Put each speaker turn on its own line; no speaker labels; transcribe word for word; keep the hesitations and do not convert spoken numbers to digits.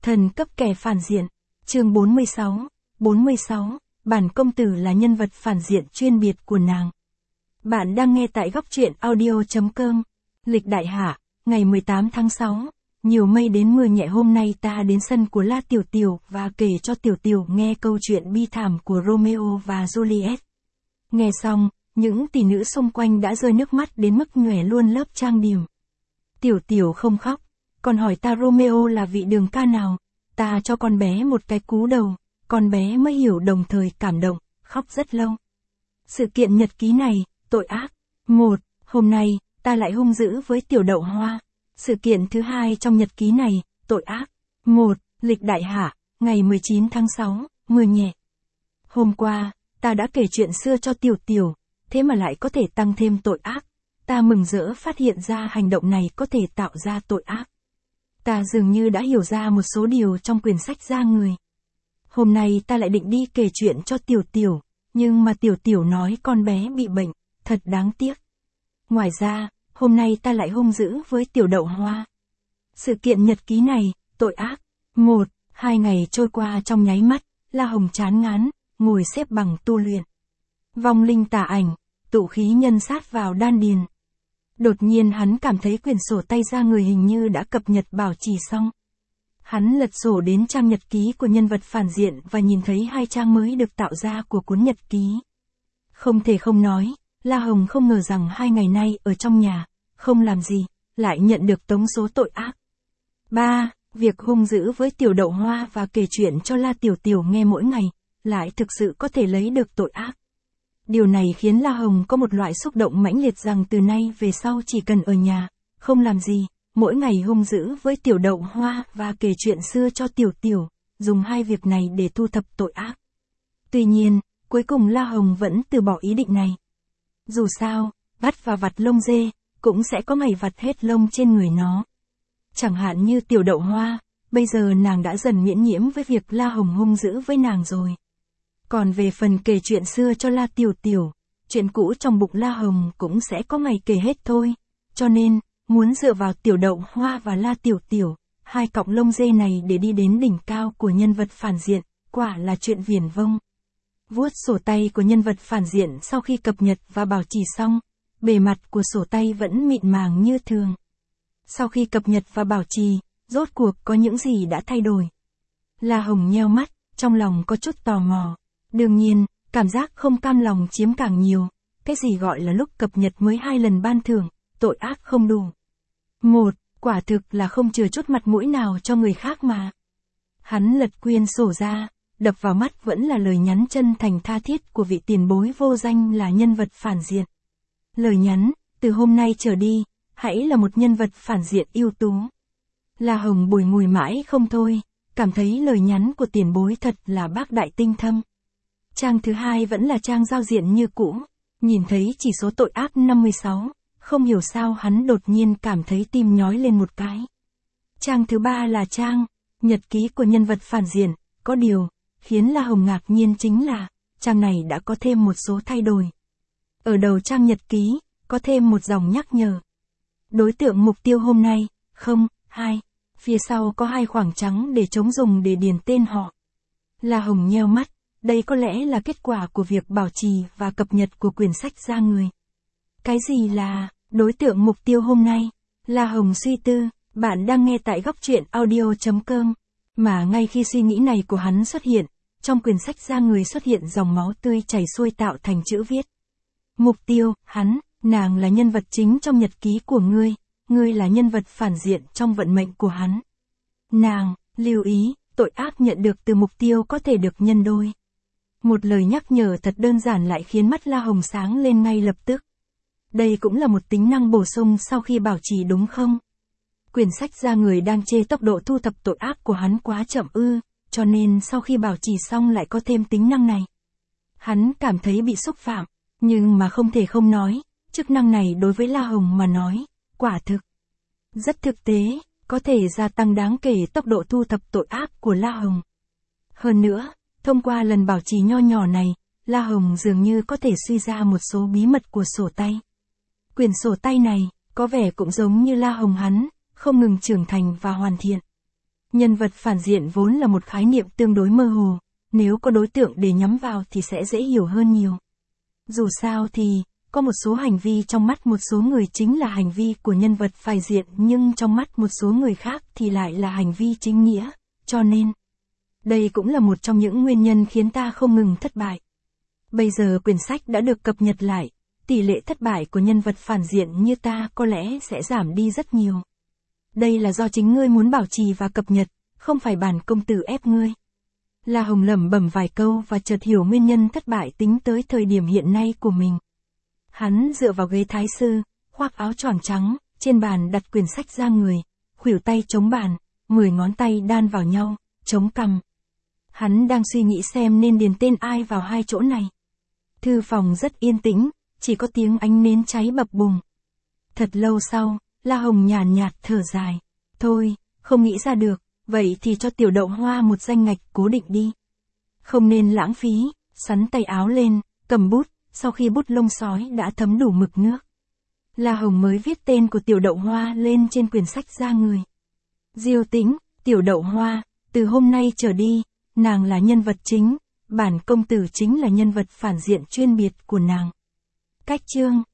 Thần cấp kẻ phản diện. Chương bốn mươi sáu. bốn mươi sáu. Bản công tử là nhân vật phản diện chuyên biệt của nàng. Bạn đang nghe tại góc truyện audio.com. Lịch đại hạ, ngày mười tám tháng sáu. Nhiều mây đến mưa nhẹ, hôm nay ta đến sân của La Tiểu Tiểu và kể cho Tiểu Tiểu nghe câu chuyện bi thảm của Romeo và Juliet. Nghe xong, những tỷ nữ xung quanh đã rơi nước mắt đến mức nhòe luôn lớp trang điểm. Tiểu Tiểu không khóc, còn hỏi ta Romeo là vị đường ca nào, ta cho con bé một cái cú đầu, con bé mới hiểu, đồng thời cảm động, khóc rất lâu. Sự kiện nhật ký này, tội ác. Một, hôm nay, ta lại hung dữ với Tiểu Đậu Hoa. Sự kiện thứ hai trong nhật ký này, tội ác. Một, lịch đại hạ, ngày mười chín tháng sáu, mưa nhẹ. Hôm qua, ta đã kể chuyện xưa cho Tiểu Tiểu, thế mà lại có thể tăng thêm tội ác. Ta mừng rỡ phát hiện ra hành động này có thể tạo ra tội ác. Ta dường như đã hiểu ra một số điều trong quyển sách ra người. Hôm nay ta lại định đi kể chuyện cho Tiểu Tiểu, nhưng mà Tiểu Tiểu nói con bé bị bệnh, thật đáng tiếc. Ngoài ra, hôm nay ta lại hung dữ với Tiểu Đậu Hoa. Sự kiện nhật ký này, tội ác. Một, hai ngày trôi qua trong nháy mắt, La Hồng chán ngán, ngồi xếp bằng tu luyện. Vong linh tả ảnh, tụ khí nhân sát vào đan điền. Đột nhiên hắn cảm thấy quyển sổ tay ra người hình như đã cập nhật bảo trì xong. Hắn lật sổ đến trang nhật ký của nhân vật phản diện và nhìn thấy hai trang mới được tạo ra của cuốn nhật ký. Không thể không nói, La Hồng không ngờ rằng hai ngày nay ở trong nhà, không làm gì, lại nhận được tống số tội ác. Ba, việc hung dữ với Tiểu Đậu Hoa và kể chuyện cho La Tiểu Tiểu nghe mỗi ngày, lại thực sự có thể lấy được tội ác. Điều này khiến La Hồng có một loại xúc động mãnh liệt rằng từ nay về sau chỉ cần ở nhà, không làm gì, mỗi ngày hung dữ với Tiểu Đậu Hoa và kể chuyện xưa cho Tiểu Tiểu, dùng hai việc này để thu thập tội ác. Tuy nhiên, cuối cùng La Hồng vẫn từ bỏ ý định này. Dù sao, vắt và vặt lông dê, cũng sẽ có ngày vặt hết lông trên người nó. Chẳng hạn như Tiểu Đậu Hoa, bây giờ nàng đã dần miễn nhiễm với việc La Hồng hung dữ với nàng rồi. Còn về phần kể chuyện xưa cho La Tiểu Tiểu, chuyện cũ trong bụng La Hồng cũng sẽ có ngày kể hết thôi. Cho nên, muốn dựa vào Tiểu Đậu Hoa và La Tiểu Tiểu, hai cọng lông dê này để đi đến đỉnh cao của nhân vật phản diện, quả là chuyện viển vông. Vuốt sổ tay của nhân vật phản diện sau khi cập nhật và bảo trì xong, bề mặt của sổ tay vẫn mịn màng như thường. Sau khi cập nhật và bảo trì, rốt cuộc có những gì đã thay đổi? La Hồng nheo mắt, trong lòng có chút tò mò. Đương nhiên, cảm giác không cam lòng chiếm càng nhiều. Cái gì gọi là lúc cập nhật mới hai lần ban thưởng, tội ác không đủ. Một, quả thực là không chừa chút mặt mũi nào cho người khác mà. Hắn lật quyển sổ ra, đập vào mắt vẫn là lời nhắn chân thành tha thiết của vị tiền bối vô danh là nhân vật phản diện. Lời nhắn, từ hôm nay trở đi, hãy là một nhân vật phản diện ưu tú. La Hồng bùi ngùi mãi không thôi, cảm thấy lời nhắn của tiền bối thật là bác đại tinh thâm. Trang thứ hai vẫn là trang giao diện như cũ, nhìn thấy chỉ số tội ác năm mươi sáu, không hiểu sao hắn đột nhiên cảm thấy tim nhói lên một cái. Trang thứ ba là trang nhật ký của nhân vật phản diện, có điều khiến La Hồng ngạc nhiên chính là trang này đã có thêm một số thay đổi. Ở đầu trang nhật ký, có thêm một dòng nhắc nhở. Đối tượng mục tiêu hôm nay, không, hai, phía sau có hai khoảng trắng để trống dùng để điền tên họ. La Hồng nheo mắt, đây có lẽ là kết quả của việc bảo trì và cập nhật của quyển sách ra người. Cái gì là đối tượng mục tiêu hôm nay? La Hồng suy tư, bạn đang nghe tại góc truyện audio.com. Mà ngay khi suy nghĩ này của hắn xuất hiện, trong quyển sách ra người xuất hiện dòng máu tươi chảy xuôi tạo thành chữ viết. Mục tiêu, hắn, nàng là nhân vật chính trong nhật ký của ngươi, ngươi là nhân vật phản diện trong vận mệnh của hắn. Nàng, lưu ý, tội ác nhận được từ mục tiêu có thể được nhân đôi. Một lời nhắc nhở thật đơn giản lại khiến mắt La Hồng sáng lên ngay lập tức. Đây cũng là một tính năng bổ sung sau khi bảo trì đúng không? Quyển sách ra người đang chê tốc độ thu thập tội ác của hắn quá chậm ư, cho nên sau khi bảo trì xong lại có thêm tính năng này. Hắn cảm thấy bị xúc phạm, nhưng mà không thể không nói, chức năng này đối với La Hồng mà nói, quả thực rất thực tế, có thể gia tăng đáng kể tốc độ thu thập tội ác của La Hồng. Hơn nữa, thông qua lần bảo trì nho nhỏ này, La Hồng dường như có thể suy ra một số bí mật của sổ tay. Quyển sổ tay này, có vẻ cũng giống như La Hồng hắn, không ngừng trưởng thành và hoàn thiện. Nhân vật phản diện vốn là một khái niệm tương đối mơ hồ, nếu có đối tượng để nhắm vào thì sẽ dễ hiểu hơn nhiều. Dù sao thì, có một số hành vi trong mắt một số người chính là hành vi của nhân vật phản diện nhưng trong mắt một số người khác thì lại là hành vi chính nghĩa, cho nên, đây cũng là một trong những nguyên nhân khiến ta không ngừng thất bại. Bây giờ quyển sách đã được cập nhật lại, tỷ lệ thất bại của nhân vật phản diện như ta có lẽ sẽ giảm đi rất nhiều. Đây là do chính ngươi muốn bảo trì và cập nhật, không phải bản công tử ép ngươi. La Hồng lẩm bẩm vài câu và chợt hiểu nguyên nhân thất bại tính tới thời điểm hiện nay của mình. Hắn dựa vào ghế thái sư, khoác áo tròn trắng, trên bàn đặt quyển sách ra người, khuỷu tay chống bàn, mười ngón tay đan vào nhau, chống cằm. Hắn đang suy nghĩ xem nên điền tên ai vào hai chỗ này. Thư phòng rất yên tĩnh, chỉ có tiếng ánh nến cháy bập bùng. Thật lâu sau, La Hồng nhàn nhạt thở dài. Thôi, không nghĩ ra được, vậy thì cho Tiểu Đậu Hoa một danh ngạch cố định đi. Không nên lãng phí, sắn tay áo lên, cầm bút, sau khi bút lông sói đã thấm đủ mực nước. La Hồng mới viết tên của Tiểu Đậu Hoa lên trên quyển sách ra người. Diêu Tĩnh, Tiểu Đậu Hoa, từ hôm nay trở đi, nàng là nhân vật chính, bản công tử chính là nhân vật phản diện chuyên biệt của nàng. Cách chương